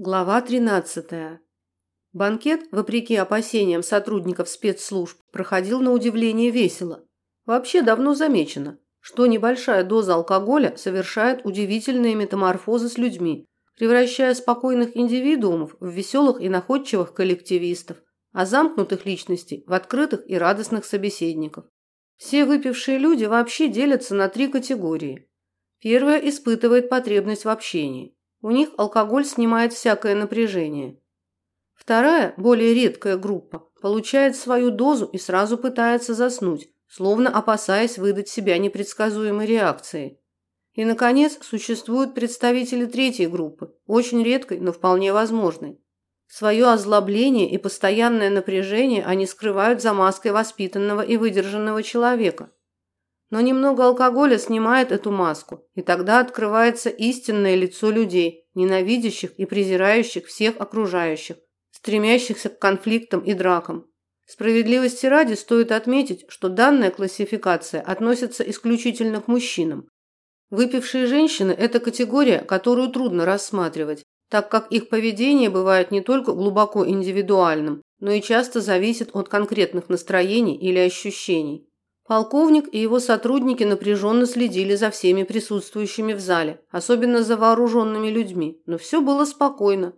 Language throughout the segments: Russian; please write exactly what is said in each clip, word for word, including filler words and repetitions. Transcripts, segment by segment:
Глава тринадцатая. Банкет, вопреки опасениям сотрудников спецслужб, проходил на удивление весело. Вообще давно замечено, что небольшая доза алкоголя совершает удивительные метаморфозы с людьми, превращая спокойных индивидуумов в веселых и находчивых коллективистов, а замкнутых личностей в открытых и радостных собеседников. Все выпившие люди вообще делятся на три категории. Первая испытывает потребность в общении. У них алкоголь снимает всякое напряжение. Вторая, более редкая группа, получает свою дозу и сразу пытается заснуть, словно опасаясь выдать себя непредсказуемой реакцией. И, наконец, существуют представители третьей группы, очень редкой, но вполне возможной. Свое озлобление и постоянное напряжение они скрывают за маской воспитанного и выдержанного человека. Но немного алкоголя снимает эту маску, и тогда открывается истинное лицо людей, ненавидящих и презирающих всех окружающих, стремящихся к конфликтам и дракам. Справедливости ради стоит отметить, что данная классификация относится исключительно к мужчинам. Выпившие женщины – это категория, которую трудно рассматривать, так как их поведение бывает не только глубоко индивидуальным, но и часто зависит от конкретных настроений или ощущений. Полковник и его сотрудники напряженно следили за всеми присутствующими в зале, особенно за вооруженными людьми, но все было спокойно.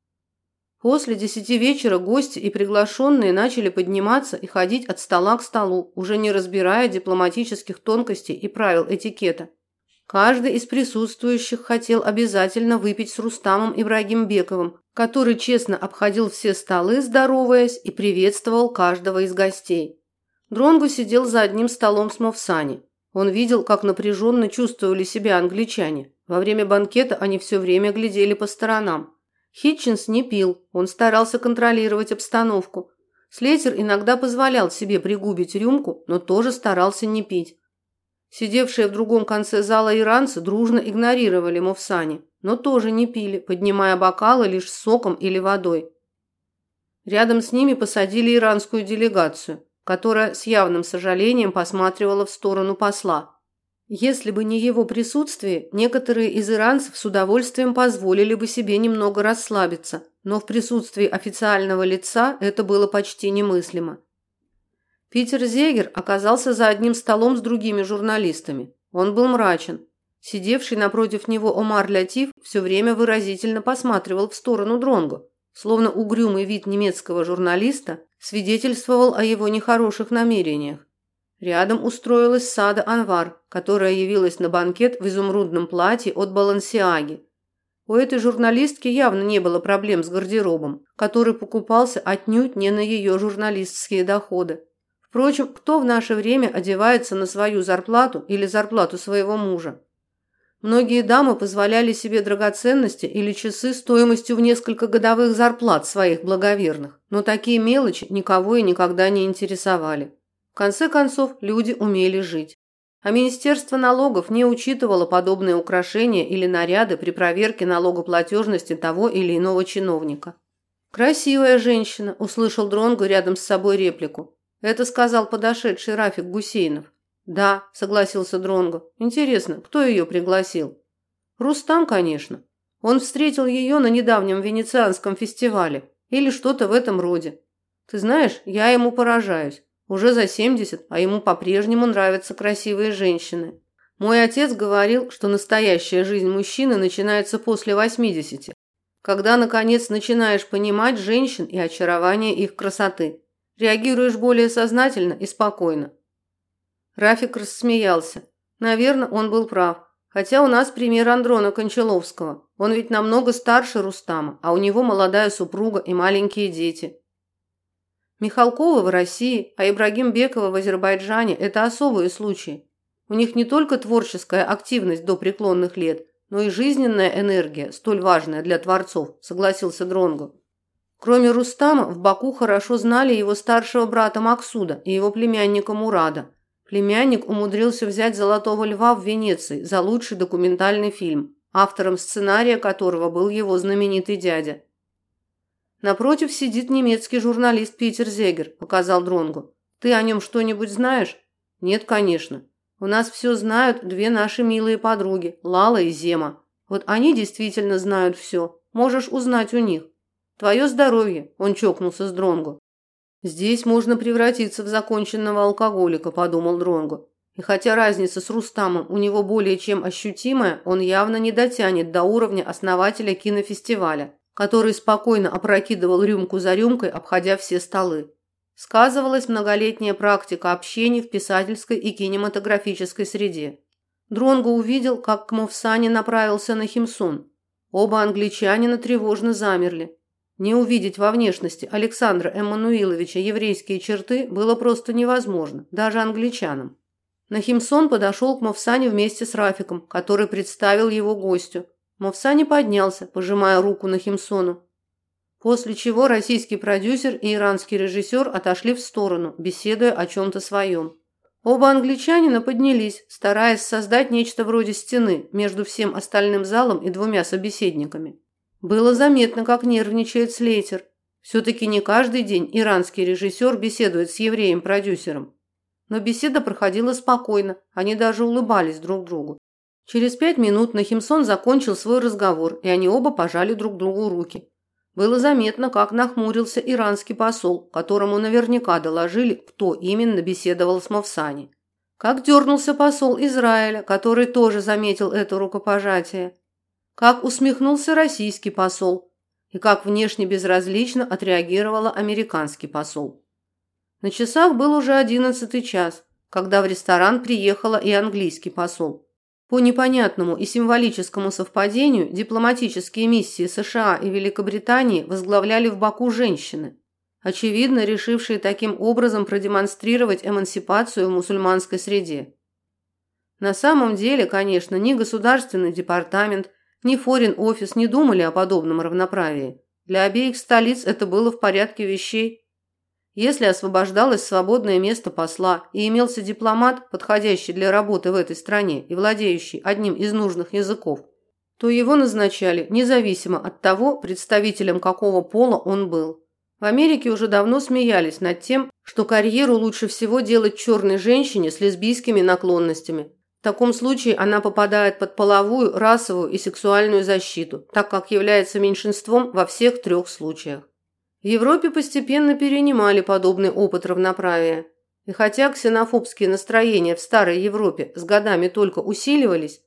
После десяти вечера гости и приглашенные начали подниматься и ходить от стола к столу, уже не разбирая дипломатических тонкостей и правил этикета. Каждый из присутствующих хотел обязательно выпить с Рустамом Ибрагимбековым, который честно обходил все столы, здороваясь, и приветствовал каждого из гостей. Дронго сидел за одним столом с Мовсани. Он видел, как напряженно чувствовали себя англичане. Во время банкета они все время глядели по сторонам. Хитчинс не пил, он старался контролировать обстановку. Слейтер иногда позволял себе пригубить рюмку, но тоже старался не пить. Сидевшие в другом конце зала иранцы дружно игнорировали Мовсани, но тоже не пили, поднимая бокалы лишь с соком или водой. Рядом с ними посадили иранскую делегацию, которая с явным сожалением посматривала в сторону посла. Если бы не его присутствие, некоторые из иранцев с удовольствием позволили бы себе немного расслабиться, но в присутствии официального лица это было почти немыслимо. Питер Зегер оказался за одним столом с другими журналистами. Он был мрачен. Сидевший напротив него Омар Лятиф все время выразительно посматривал в сторону Дронго, словно угрюмый вид немецкого журналиста свидетельствовал о его нехороших намерениях. Рядом устроилась Сада Анвар, которая явилась на банкет в изумрудном платье от Баленсиаги. У этой журналистки явно не было проблем с гардеробом, который покупался отнюдь не на ее журналистские доходы. Впрочем, кто в наше время одевается на свою зарплату или зарплату своего мужа? Многие дамы позволяли себе драгоценности или часы стоимостью в несколько годовых зарплат своих благоверных, но такие мелочи никого и никогда не интересовали. В конце концов, люди умели жить. А Министерство налогов не учитывало подобные украшения или наряды при проверке налогоплатежности того или иного чиновника. «Красивая женщина», – услышал Дронго рядом с собой реплику. Это сказал подошедший Рафик Гусейнов. «Да», – согласился Дронго. «Интересно, кто ее пригласил?» «Рустам, конечно. Он встретил ее на недавнем венецианском фестивале. Или что-то в этом роде. Ты знаешь, я ему поражаюсь. Уже за семьдесят, а ему по-прежнему нравятся красивые женщины. Мой отец говорил, что настоящая жизнь мужчины начинается после восьмидесяти, когда, наконец, начинаешь понимать женщин и очарование их красоты. Реагируешь более сознательно и спокойно». Рафик рассмеялся. Наверное, он был прав. Хотя у нас пример Андрона Кончаловского. Он ведь намного старше Рустама, а у него молодая супруга и маленькие дети. Михалкова в России, а Ибрагимбекова в Азербайджане – это особые случаи. У них не только творческая активность до преклонных лет, но и жизненная энергия, столь важная для творцов, согласился Дронго. Кроме Рустама, в Баку хорошо знали его старшего брата Максуда и его племянника Мурада. Племянник умудрился взять «Золотого льва» в Венеции за лучший документальный фильм, автором сценария которого был его знаменитый дядя. «Напротив сидит немецкий журналист Питер Зегер», – показал Дронго. «Ты о нем что-нибудь знаешь?» «Нет, конечно. У нас все знают две наши милые подруги, Лала и Зема. Вот они действительно знают все. Можешь узнать у них. Твое здоровье, он чокнулся с Дронго. Здесь можно превратиться в законченного алкоголика, подумал Дронго. И хотя разница с Рустамом у него более чем ощутимая, он явно не дотянет до уровня основателя кинофестиваля, который спокойно опрокидывал рюмку за рюмкой, обходя все столы. Сказывалась многолетняя практика общения в писательской и кинематографической среде. Дронго увидел, как к Мовсане направился Нахимсон. Оба англичанина тревожно замерли. Не увидеть во внешности Александра Эммануиловича еврейские черты было просто невозможно, даже англичанам. Нахимсон подошел к Мовсане вместе с Рафиком, который представил его гостю. Мовсане поднялся, пожимая руку Нахимсону. После чего российский продюсер и иранский режиссер отошли в сторону, беседуя о чем-то своем. Оба англичанина поднялись, стараясь создать нечто вроде стены между всем остальным залом и двумя собеседниками. Было заметно, как нервничает Слейтер. Все-таки не каждый день иранский режиссер беседует с евреем-продюсером. Но беседа проходила спокойно, они даже улыбались друг другу. Через пять минут Нахимсон закончил свой разговор, и они оба пожали друг другу руки. Было заметно, как нахмурился иранский посол, которому наверняка доложили, кто именно беседовал с Мовсани. Как дернулся посол Израиля, который тоже заметил это рукопожатие. Как усмехнулся российский посол. И как внешне безразлично отреагировал американский посол. На часах был уже одиннадцатый час, когда в ресторан приехала и английский посол. По непонятному и символическому совпадению дипломатические миссии США и Великобритании возглавляли в Баку женщины, очевидно решившие таким образом продемонстрировать эмансипацию в мусульманской среде. На самом деле, конечно, ни Государственный департамент, ни Foreign Office не думали о подобном равноправии. Для обеих столиц это было в порядке вещей. Если освобождалось свободное место посла и имелся дипломат, подходящий для работы в этой стране и владеющий одним из нужных языков, то его назначали независимо от того, представителем какого пола он был. В Америке уже давно смеялись над тем, что карьеру лучше всего делать черной женщине с лесбийскими наклонностями. В таком случае она попадает под половую, расовую и сексуальную защиту, так как является меньшинством во всех трех случаях. В Европе постепенно перенимали подобный опыт равноправия. И хотя ксенофобские настроения в старой Европе с годами только усиливались,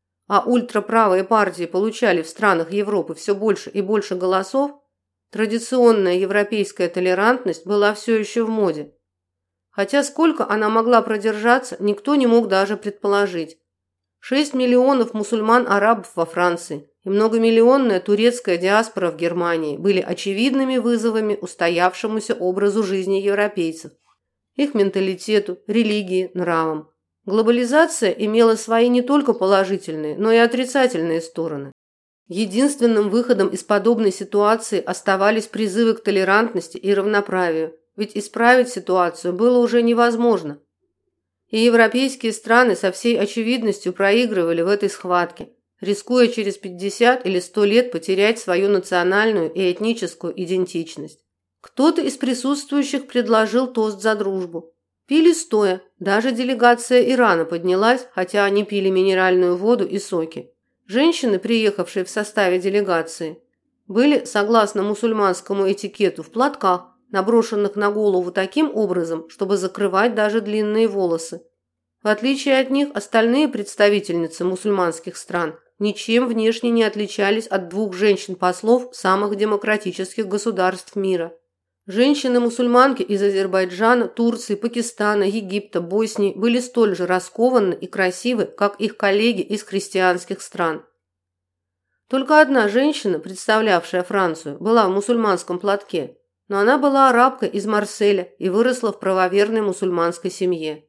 а ультраправые партии получали в странах Европы все больше и больше голосов, традиционная европейская толерантность была все еще в моде. Хотя сколько она могла продержаться, никто не мог даже предположить. шесть миллионов мусульман-арабов во Франции и многомиллионная турецкая диаспора в Германии были очевидными вызовами устоявшемуся образу жизни европейцев, их менталитету, религии, нравам. Глобализация имела свои не только положительные, но и отрицательные стороны. Единственным выходом из подобной ситуации оставались призывы к толерантности и равноправию, ведь исправить ситуацию было уже невозможно. И европейские страны со всей очевидностью проигрывали в этой схватке, рискуя через пятьдесят или сто лет потерять свою национальную и этническую идентичность. Кто-то из присутствующих предложил тост за дружбу. Пили стоя, даже делегация Ирана поднялась, хотя они пили минеральную воду и соки. Женщины, приехавшие в составе делегации, были, согласно мусульманскому этикету, в платках, наброшенных на голову таким образом, чтобы закрывать даже длинные волосы. В отличие от них, остальные представительницы мусульманских стран ничем внешне не отличались от двух женщин-послов самых демократических государств мира. Женщины-мусульманки из Азербайджана, Турции, Пакистана, Египта, Боснии были столь же раскованны и красивы, как их коллеги из христианских стран. Только одна женщина, представлявшая Францию, была в мусульманском платке, но она была арабкой из Марселя и выросла в правоверной мусульманской семье.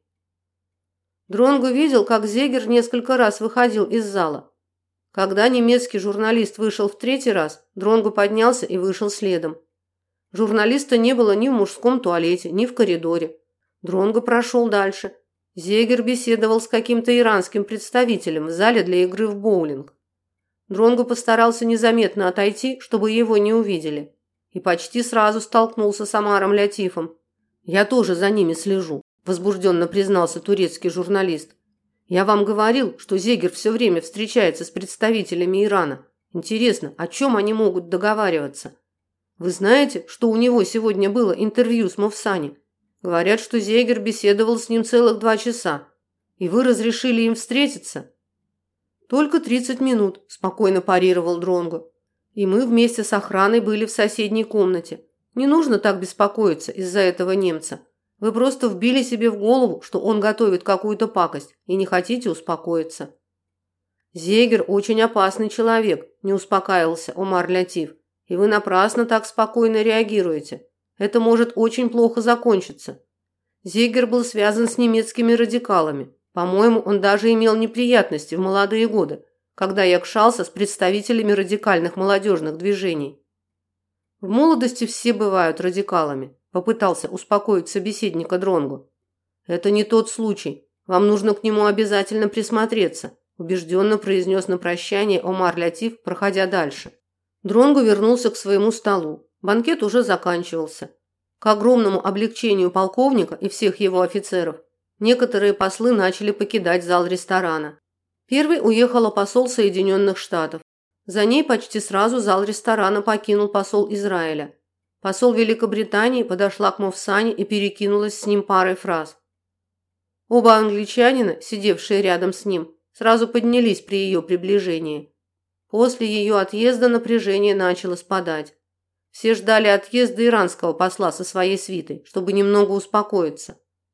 Дронго видел, как Зегер несколько раз выходил из зала. Когда немецкий журналист вышел в третий раз, Дронго поднялся и вышел следом. Журналиста не было ни в мужском туалете, ни в коридоре. Дронго прошел дальше. Зегер беседовал с каким-то иранским представителем в зале для игры в боулинг. Дронго постарался незаметно отойти, чтобы его не увидели. И почти сразу столкнулся с Омаром Лятифом. «Я тоже за ними слежу», – возбужденно признался турецкий журналист. «Я вам говорил, что Зегер все время встречается с представителями Ирана. Интересно, о чем они могут договариваться? Вы знаете, что у него сегодня было интервью с Мовсани? Говорят, что Зейгер беседовал с ним целых два часа. И вы разрешили им встретиться? Только тридцать минут, спокойно парировал Дронго. И мы вместе с охраной были в соседней комнате. Не нужно так беспокоиться из-за этого немца. Вы просто вбили себе в голову, что он готовит какую-то пакость, и не хотите успокоиться. Зейгер очень опасный человек, не успокаивался Омар Лятиф. И вы напрасно так спокойно реагируете. Это может очень плохо закончиться. Зейгер был связан с немецкими радикалами. По-моему, он даже имел неприятности в молодые годы, когда якшался с представителями радикальных молодежных движений. В молодости все бывают радикалами, попытался успокоить собеседника Дронго. Это не тот случай. Вам нужно к нему обязательно присмотреться, убежденно произнес на прощание Омар Лятиф, проходя дальше. Дронго вернулся к своему столу. Банкет уже заканчивался. К огромному облегчению полковника и всех его офицеров, некоторые послы начали покидать зал ресторана. Первый уехала посол Соединенных Штатов. За ней почти сразу зал ресторана покинул посол Израиля. Посол Великобритании подошла к Мовсане и перекинулась с ним парой фраз. Оба англичанина, сидевшие рядом с ним, сразу поднялись при ее приближении. После ее отъезда напряжение начало спадать. Все ждали отъезда иранского посла со своей свитой, чтобы немного успокоиться.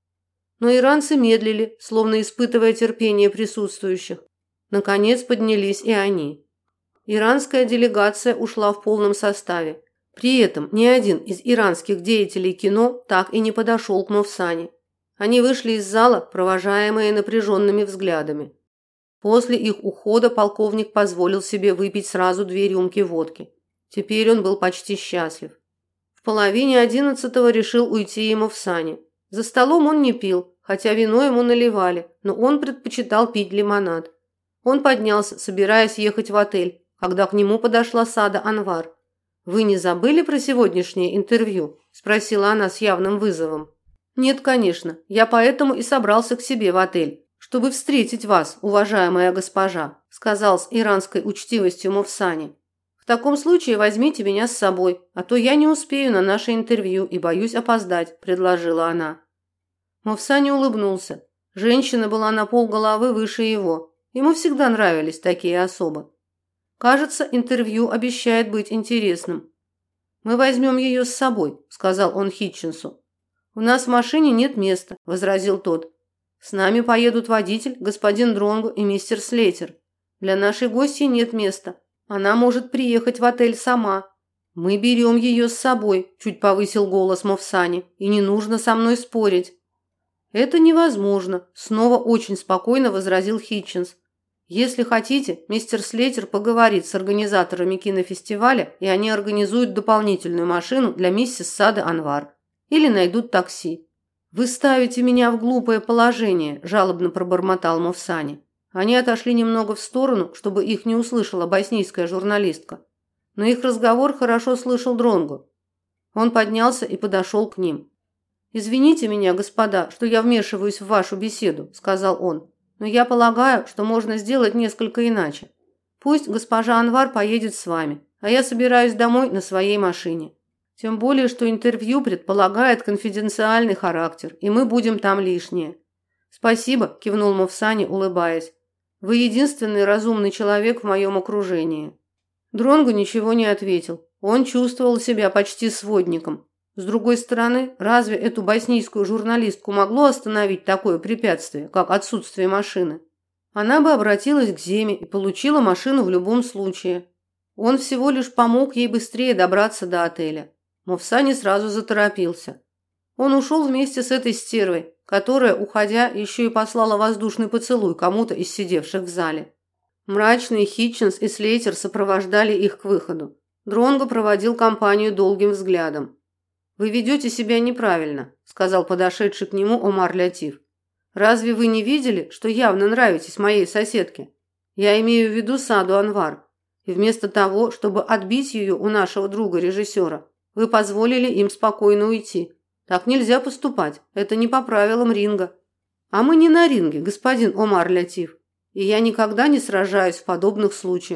Но иранцы медлили, словно испытывая терпение присутствующих. Наконец поднялись и они. Иранская делегация ушла в полном составе. При этом ни один из иранских деятелей кино так и не подошел к Мовсане. Они вышли из зала, провожаемые напряженными взглядами. После их ухода полковник позволил себе выпить сразу две рюмки водки. Теперь он был почти счастлив. В половине одиннадцатого решил уйти ему в сани. За столом он не пил, хотя вино ему наливали, но он предпочитал пить лимонад. Он поднялся, собираясь ехать в отель, когда к нему подошла Сада Анвар. «Вы не забыли про сегодняшнее интервью?» – спросила она с явным вызовом. «Нет, конечно. Я поэтому и собрался к себе в отель, чтобы встретить вас, уважаемая госпожа», – сказал с иранской учтивостью Мовсани. «В таком случае возьмите меня с собой, а то я не успею на наше интервью и боюсь опоздать», – предложила она. Мовсани улыбнулся. Женщина была на полголовы выше его. Ему всегда нравились такие особы. «Кажется, интервью обещает быть интересным». «Мы возьмем ее с собой», – сказал он Хитчинсу. «У нас в машине нет места», – возразил тот. «С нами поедут водитель, господин Дронго и мистер Слейтер. Для нашей гостьи нет места. Она может приехать в отель сама». «Мы берем ее с собой», – чуть повысил голос Мовсани, – «и не нужно со мной спорить». «Это невозможно», – снова очень спокойно возразил Хитчинс. «Если хотите, мистер Слейтер поговорит с организаторами кинофестиваля, и они организуют дополнительную машину для миссис Сады Анвар. Или найдут такси». «Вы ставите меня в глупое положение», – жалобно пробормотал Мовсани. Они отошли немного в сторону, чтобы их не услышала боснийская журналистка. Но их разговор хорошо слышал Дронго. Он поднялся и подошел к ним. «Извините меня, господа, что я вмешиваюсь в вашу беседу», – сказал он. «Но я полагаю, что можно сделать несколько иначе. Пусть госпожа Анвар поедет с вами, а я собираюсь домой на своей машине. Тем более, что интервью предполагает конфиденциальный характер, и мы будем там лишние». «Спасибо», – кивнул Мовсани, улыбаясь. «Вы единственный разумный человек в моем окружении». Дронго ничего не ответил. Он чувствовал себя почти сводником. С другой стороны, разве эту боснийскую журналистку могло остановить такое препятствие, как отсутствие машины? Она бы обратилась к Земе и получила машину в любом случае. Он всего лишь помог ей быстрее добраться до отеля. Мовсани сразу заторопился. Он ушел вместе с этой стервой, которая, уходя, еще и послала воздушный поцелуй кому-то из сидевших в зале. Мрачные Хитчинс и Слейтер сопровождали их к выходу. Дронго проводил компанию долгим взглядом. «Вы ведете себя неправильно», – сказал подошедший к нему Омар Лятиф. «Разве вы не видели, что явно нравитесь моей соседке? Я имею в виду Саду Анвар. И вместо того, чтобы отбить ее у нашего друга-режиссера, вы позволили им спокойно уйти. Так нельзя поступать, это не по правилам ринга». «А мы не на ринге, господин Омар Лятиф, и я никогда не сражаюсь в подобных случаях», –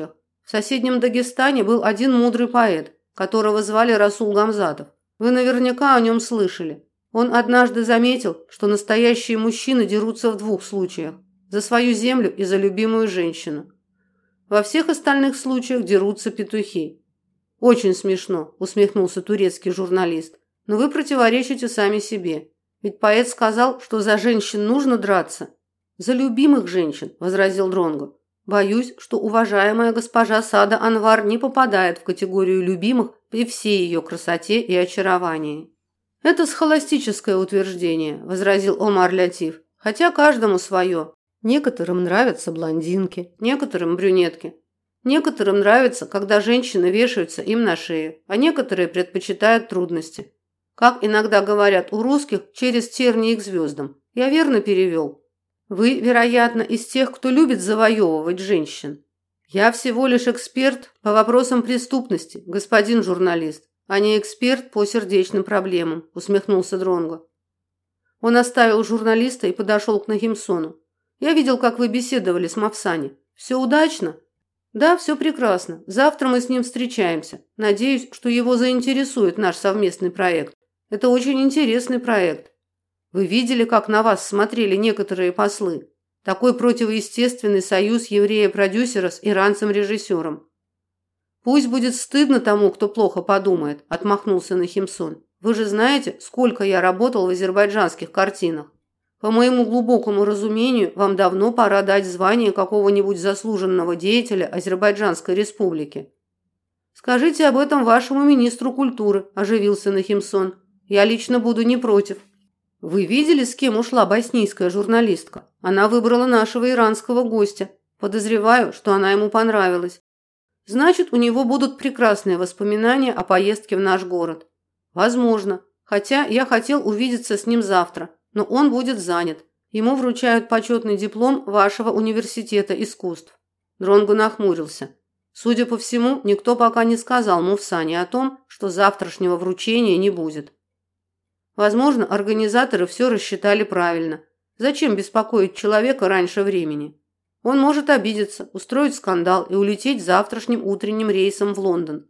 В соседнем Дагестане был один мудрый поэт, которого звали Расул Гамзатов. Вы наверняка о нем слышали. Он однажды заметил, что настоящие мужчины дерутся в двух случаях – за свою землю и за любимую женщину. Во всех остальных случаях дерутся петухи. Очень смешно, усмехнулся турецкий журналист. Но вы противоречите сами себе. Ведь поэт сказал, что за женщин нужно драться. За любимых женщин, возразил Дронго. Боюсь, что уважаемая госпожа Сада Анвар не попадает в категорию любимых при всей ее красоте и очаровании. Это схоластическое утверждение, возразил Омар Лятиф. Хотя каждому свое. Некоторым нравятся блондинки, некоторым брюнетки. Некоторым нравится, когда женщины вешаются им на шею, а некоторые предпочитают трудности. Как иногда говорят у русских, через тернии к звездам. Я верно перевел? Вы, вероятно, из тех, кто любит завоевывать женщин. Я всего лишь эксперт по вопросам преступности, господин журналист, а не эксперт по сердечным проблемам, усмехнулся Дронго. Он оставил журналиста и подошел к Нахимсону. Я видел, как вы беседовали с Мавсани. Все удачно? Да, все прекрасно. Завтра мы с ним встречаемся. Надеюсь, что его заинтересует наш совместный проект. Это очень интересный проект. Вы видели, как на вас смотрели некоторые послы? Такой противоестественный союз еврея-продюсера с иранцем-режиссером. Пусть будет стыдно тому, кто плохо подумает, отмахнулся Нахимсон. Вы же знаете, сколько я работал в азербайджанских картинах. По моему глубокому разумению, вам давно пора дать звание какого-нибудь заслуженного деятеля Азербайджанской республики. Скажите об этом вашему министру культуры, оживился Нахимсон. Я лично буду не против. Вы видели, с кем ушла боснийская журналистка? Она выбрала нашего иранского гостя. Подозреваю, что она ему понравилась. Значит, у него будут прекрасные воспоминания о поездке в наш город. Возможно. Хотя я хотел увидеться с ним завтра. Но он будет занят. Ему вручают почетный диплом вашего университета искусств. Дронго нахмурился. Судя по всему, никто пока не сказал Мувсане о том, что завтрашнего вручения не будет. Возможно, организаторы все рассчитали правильно. Зачем беспокоить человека раньше времени? Он может обидеться, устроить скандал и улететь завтрашним утренним рейсом в Лондон.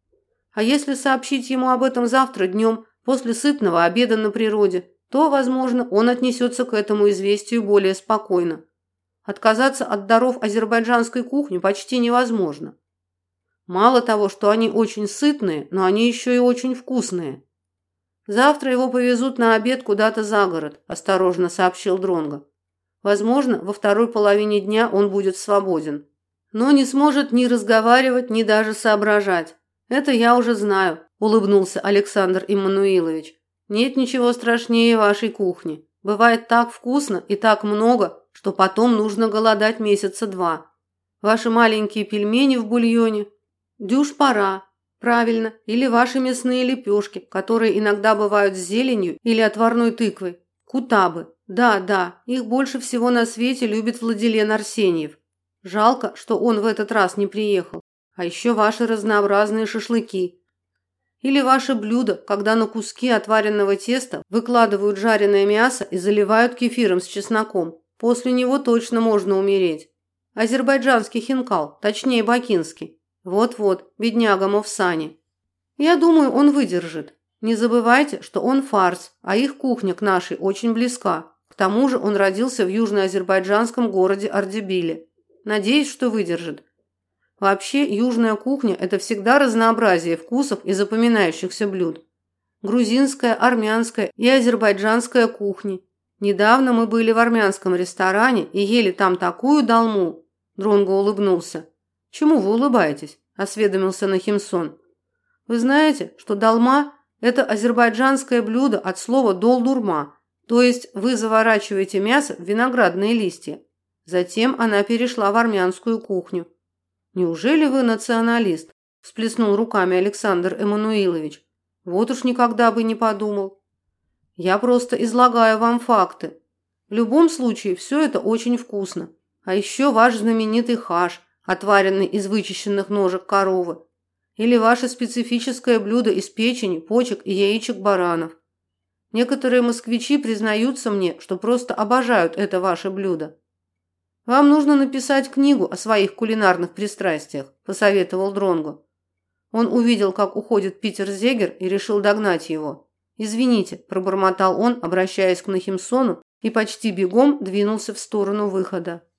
А если сообщить ему об этом завтра днем, после сытного обеда на природе, то, возможно, он отнесется к этому известию более спокойно. Отказаться от даров азербайджанской кухни почти невозможно. Мало того, что они очень сытные, но они еще и очень вкусные. Завтра его повезут на обед куда-то за город, осторожно сообщил Дронго. Возможно, во второй половине дня он будет свободен, но не сможет ни разговаривать, ни даже соображать. Это я уже знаю, улыбнулся Александр Иммануилович. Нет ничего страшнее вашей кухни. Бывает так вкусно и так много, что потом нужно голодать месяца два. Ваши маленькие пельмени в бульоне, дюшпара, правильно, или ваши мясные лепешки, которые иногда бывают с зеленью или отварной тыквой, кутабы. Да, да, их больше всего на свете любит Владилен Арсеньев. Жалко, что он в этот раз не приехал. А еще ваши разнообразные шашлыки. Или ваше блюдо, когда на куски отваренного теста выкладывают жареное мясо и заливают кефиром с чесноком. После него точно можно умереть. Азербайджанский хинкал, точнее бакинский. Вот-вот, бедняга Мовсани. Я думаю, он выдержит. Не забывайте, что он фарс, а их кухня к нашей очень близка. К тому же он родился в южноазербайджанском городе Ардебиле. Надеюсь, что выдержит. Вообще, южная кухня – это всегда разнообразие вкусов и запоминающихся блюд. Грузинская, армянская и азербайджанская кухни. Недавно мы были в армянском ресторане и ели там такую долму. Дронго улыбнулся. Чему вы улыбаетесь? Осведомился Нахимсон. Вы знаете, что долма – это азербайджанское блюдо от слова долдурма, то есть вы заворачиваете мясо в виноградные листья. Затем она перешла в армянскую кухню. «Неужели вы националист?» – всплеснул руками Александр Эммануилович. «Вот уж никогда бы не подумал. Я просто излагаю вам факты. В любом случае, все это очень вкусно. А еще ваш знаменитый хаш, отваренный из вычищенных ножек коровы. Или ваше специфическое блюдо из печени, почек и яичек баранов. Некоторые москвичи признаются мне, что просто обожают это ваше блюдо. Вам нужно написать книгу о своих кулинарных пристрастиях, посоветовал Дронгу. Он увидел, как уходит Питер Зегер, и решил догнать его. «Извините», – пробормотал он, обращаясь к Нахимсону, и почти бегом двинулся в сторону выхода.